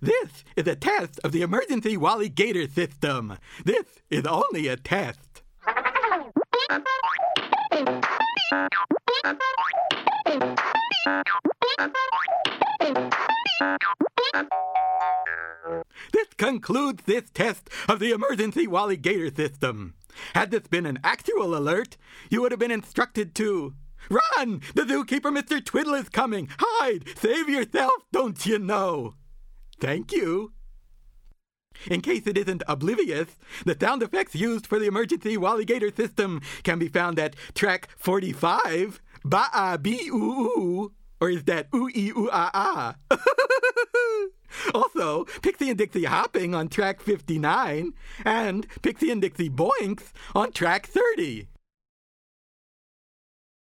This is a test of the emergency Wally Gator system. This is only a test. This concludes this test of the emergency Wally Gator system. Had this been an actual alert, you would have been instructed to run! The zookeeper Mr. Twiddle is coming! Hide! Save yourself, don't you know? Thank you. In case it isn't oblivious, the sound effects used for the emergency Wally Gator system can be found at track 45, Ba-a-bee-oo-oo, or is that ooh-ee-ooh-ah-ah? Also, Pixie and Dixie Hopping on track 59, and Pixie and Dixie Boinks on track 30.